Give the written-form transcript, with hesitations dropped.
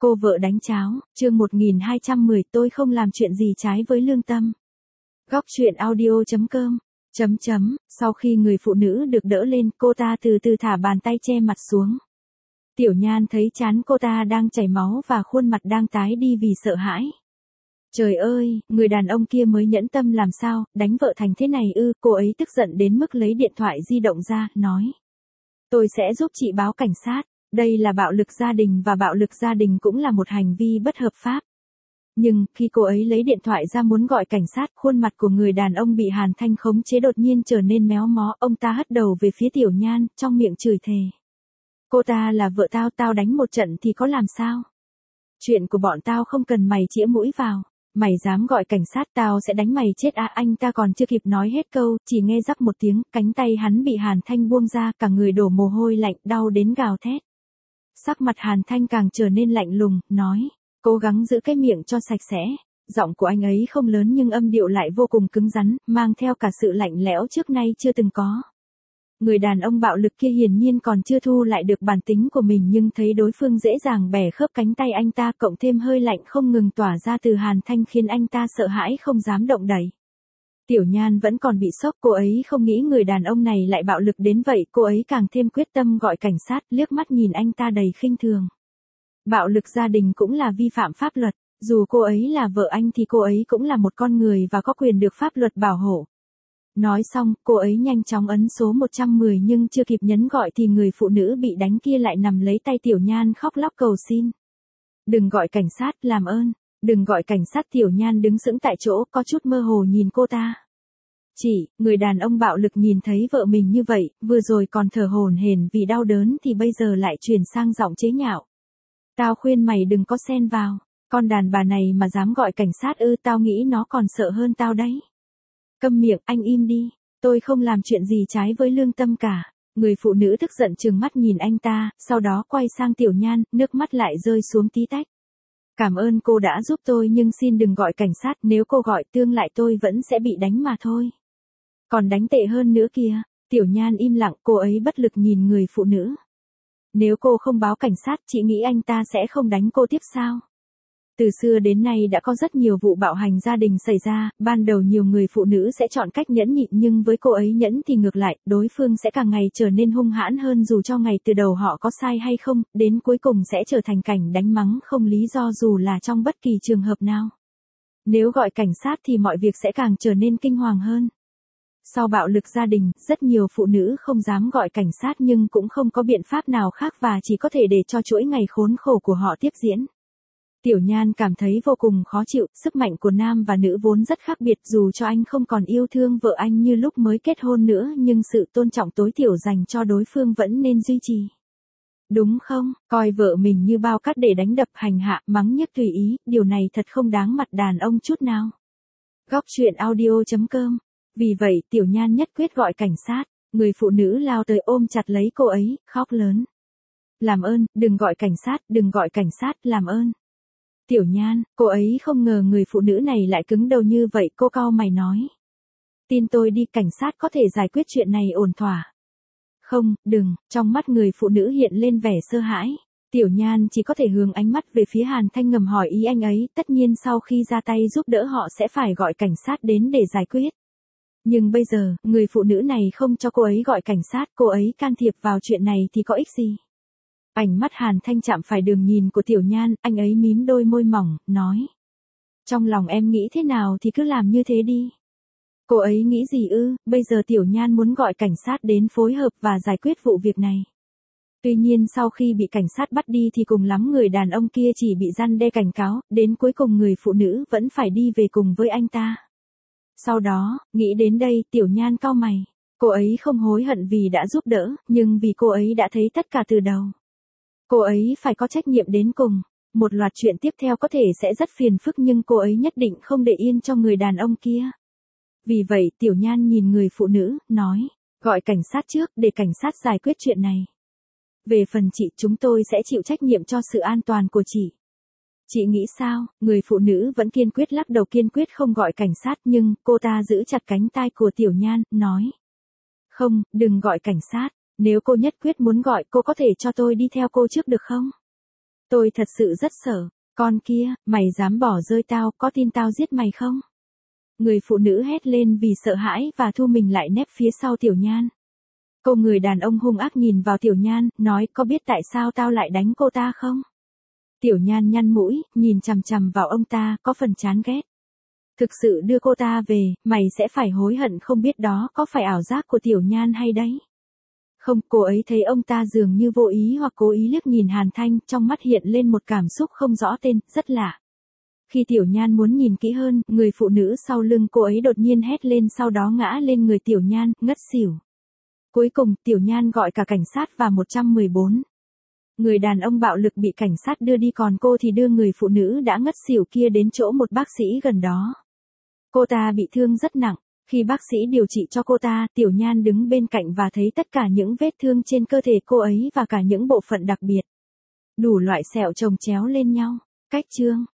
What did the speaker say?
Cô vợ đánh cháo, chương 1210 tôi không làm chuyện gì trái với lương tâm. Góc truyện audio.com. Sau khi người phụ nữ được đỡ lên, cô ta từ từ thả bàn tay che mặt xuống. Tiểu Nhan thấy trán cô ta đang chảy máu và khuôn mặt đang tái đi vì sợ hãi. Trời ơi, người đàn ông kia mới nhẫn tâm làm sao, đánh vợ thành thế này ư, cô ấy tức giận đến mức lấy điện thoại di động ra, nói. Tôi sẽ giúp chị báo cảnh sát. Đây là bạo lực gia đình và bạo lực gia đình cũng là một hành vi bất hợp pháp. Nhưng, khi cô ấy lấy điện thoại ra muốn gọi cảnh sát, khuôn mặt của người đàn ông bị Hàn Thanh khống chế đột nhiên trở nên méo mó, ông ta hất đầu về phía Tiểu Nhan, trong miệng chửi thề. Cô ta là vợ tao, tao đánh một trận thì có làm sao? Chuyện của bọn tao không cần mày chĩa mũi vào. Mày dám gọi cảnh sát tao sẽ đánh mày chết à, anh ta còn chưa kịp nói hết câu, chỉ nghe rắc một tiếng, cánh tay hắn bị Hàn Thanh buông ra, cả người đổ mồ hôi lạnh, đau đến gào thét. Sắc mặt Hàn Thanh càng trở nên lạnh lùng, nói, cố gắng giữ cái miệng cho sạch sẽ. Giọng của anh ấy không lớn nhưng âm điệu lại vô cùng cứng rắn, mang theo cả sự lạnh lẽo trước nay chưa từng có. Người đàn ông bạo lực kia hiển nhiên còn chưa thu lại được bản tính của mình nhưng thấy đối phương dễ dàng bẻ khớp cánh tay anh ta cộng thêm hơi lạnh không ngừng tỏa ra từ Hàn Thanh khiến anh ta sợ hãi không dám động đậy. Tiểu Nhan vẫn còn bị sốc, cô ấy không nghĩ người đàn ông này lại bạo lực đến vậy, cô ấy càng thêm quyết tâm gọi cảnh sát, liếc mắt nhìn anh ta đầy khinh thường. Bạo lực gia đình cũng là vi phạm pháp luật, dù cô ấy là vợ anh thì cô ấy cũng là một con người và có quyền được pháp luật bảo hộ. Nói xong, cô ấy nhanh chóng ấn số 110 nhưng chưa kịp nhấn gọi thì người phụ nữ bị đánh kia lại nằm lấy tay Tiểu Nhan khóc lóc cầu xin. Đừng gọi cảnh sát, làm ơn. Đừng gọi cảnh sát. Tiểu Nhan đứng sững tại chỗ, có chút mơ hồ nhìn cô ta. Người đàn ông bạo lực nhìn thấy vợ mình như vậy, vừa rồi còn thở hổn hển vì đau đớn thì bây giờ lại chuyển sang giọng chế nhạo. Tao khuyên mày đừng có xen vào, con đàn bà này mà dám gọi cảnh sát ư, tao nghĩ nó còn sợ hơn tao đấy. Câm miệng, anh im đi, tôi không làm chuyện gì trái với lương tâm cả. Người phụ nữ tức giận trừng mắt nhìn anh ta, sau đó quay sang Tiểu Nhan, nước mắt lại rơi xuống tí tách. Cảm ơn cô đã giúp tôi nhưng xin đừng gọi cảnh sát, nếu cô gọi tương lại tôi vẫn sẽ bị đánh mà thôi. Còn đánh tệ hơn nữa kìa. Tiểu Nhan im lặng, cô ấy bất lực nhìn người phụ nữ. Nếu cô không báo cảnh sát, chị nghĩ anh ta sẽ không đánh cô tiếp sao? Từ xưa đến nay đã có rất nhiều vụ bạo hành gia đình xảy ra, ban đầu nhiều người phụ nữ sẽ chọn cách nhẫn nhịn nhưng với cô ấy nhẫn thì ngược lại, đối phương sẽ càng ngày trở nên hung hãn hơn dù cho ngày từ đầu họ có sai hay không, đến cuối cùng sẽ trở thành cảnh đánh mắng không lý do dù là trong bất kỳ trường hợp nào. Nếu gọi cảnh sát thì mọi việc sẽ càng trở nên kinh hoàng hơn. Sau bạo lực gia đình, rất nhiều phụ nữ không dám gọi cảnh sát nhưng cũng không có biện pháp nào khác và chỉ có thể để cho chuỗi ngày khốn khổ của họ tiếp diễn. Tiểu Nhan cảm thấy vô cùng khó chịu, sức mạnh của nam và nữ vốn rất khác biệt dù cho anh không còn yêu thương vợ anh như lúc mới kết hôn nữa nhưng sự tôn trọng tối thiểu dành cho đối phương vẫn nên duy trì. Đúng không, coi vợ mình như bao cát để đánh đập hành hạ, mắng nhiếc tùy ý, điều này thật không đáng mặt đàn ông chút nào. Góc truyện audio.com. Vì vậy Tiểu Nhan nhất quyết gọi cảnh sát, người phụ nữ lao tới ôm chặt lấy cô ấy, khóc lớn. Làm ơn, đừng gọi cảnh sát, đừng gọi cảnh sát, làm ơn. Tiểu Nhan, cô ấy không ngờ người phụ nữ này lại cứng đầu như vậy, cô cau mày nói. Tin tôi đi, cảnh sát có thể giải quyết chuyện này ổn thỏa. Không, đừng, trong mắt người phụ nữ hiện lên vẻ sợ hãi. Tiểu Nhan chỉ có thể hướng ánh mắt về phía Hàn Thanh ngầm hỏi ý anh ấy, tất nhiên sau khi ra tay giúp đỡ họ sẽ phải gọi cảnh sát đến để giải quyết. Nhưng bây giờ, người phụ nữ này không cho cô ấy gọi cảnh sát, cô ấy can thiệp vào chuyện này thì có ích gì? Ánh mắt Hàn Thanh chạm phải đường nhìn của Tiểu Nhan, anh ấy mím đôi môi mỏng, nói. Trong lòng em nghĩ thế nào thì cứ làm như thế đi. Cô ấy nghĩ gì ư, bây giờ Tiểu Nhan muốn gọi cảnh sát đến phối hợp và giải quyết vụ việc này. Tuy nhiên sau khi bị cảnh sát bắt đi thì cùng lắm người đàn ông kia chỉ bị răn đe cảnh cáo, đến cuối cùng người phụ nữ vẫn phải đi về cùng với anh ta. Sau đó, nghĩ đến đây, Tiểu Nhan cau mày. Cô ấy không hối hận vì đã giúp đỡ, nhưng vì cô ấy đã thấy tất cả từ đầu. Cô ấy phải có trách nhiệm đến cùng. Một loạt chuyện tiếp theo có thể sẽ rất phiền phức nhưng cô ấy nhất định không để yên cho người đàn ông kia. Vì vậy Tiểu Nhan nhìn người phụ nữ, nói, gọi cảnh sát trước để cảnh sát giải quyết chuyện này. Về phần chị, chúng tôi sẽ chịu trách nhiệm cho sự an toàn của chị. Chị nghĩ sao? Người phụ nữ vẫn kiên quyết lắc đầu, kiên quyết không gọi cảnh sát nhưng cô ta giữ chặt cánh tai của Tiểu Nhan, nói. Không, đừng gọi cảnh sát. Nếu cô nhất quyết muốn gọi, cô có thể cho tôi đi theo cô trước được không? Tôi thật sự rất sợ. Con kia, mày dám bỏ rơi tao, có tin tao giết mày không? Người phụ nữ hét lên vì sợ hãi và thu mình lại nép phía sau Tiểu Nhan. Cô người đàn ông hung ác nhìn vào Tiểu Nhan, nói có biết tại sao tao lại đánh cô ta không? Tiểu Nhan nhăn mũi, nhìn chằm chằm vào ông ta, có phần chán ghét. Thực sự đưa cô ta về, mày sẽ phải hối hận không biết đó có phải ảo giác của Tiểu Nhan hay đấy. Không, cô ấy thấy ông ta dường như vô ý hoặc cố ý liếc nhìn Hàn Thanh, trong mắt hiện lên một cảm xúc không rõ tên, rất lạ. Khi Tiểu Nhan muốn nhìn kỹ hơn, người phụ nữ sau lưng cô ấy đột nhiên hét lên sau đó ngã lên người Tiểu Nhan, ngất xỉu. Cuối cùng, Tiểu Nhan gọi cả cảnh sát và 114. Người đàn ông bạo lực bị cảnh sát đưa đi còn cô thì đưa người phụ nữ đã ngất xỉu kia đến chỗ một bác sĩ gần đó. Cô ta bị thương rất nặng. Khi bác sĩ điều trị cho cô ta, Tiểu Nhan đứng bên cạnh và thấy tất cả những vết thương trên cơ thể cô ấy và cả những bộ phận đặc biệt. Đủ loại sẹo chồng chéo lên nhau. Cách chương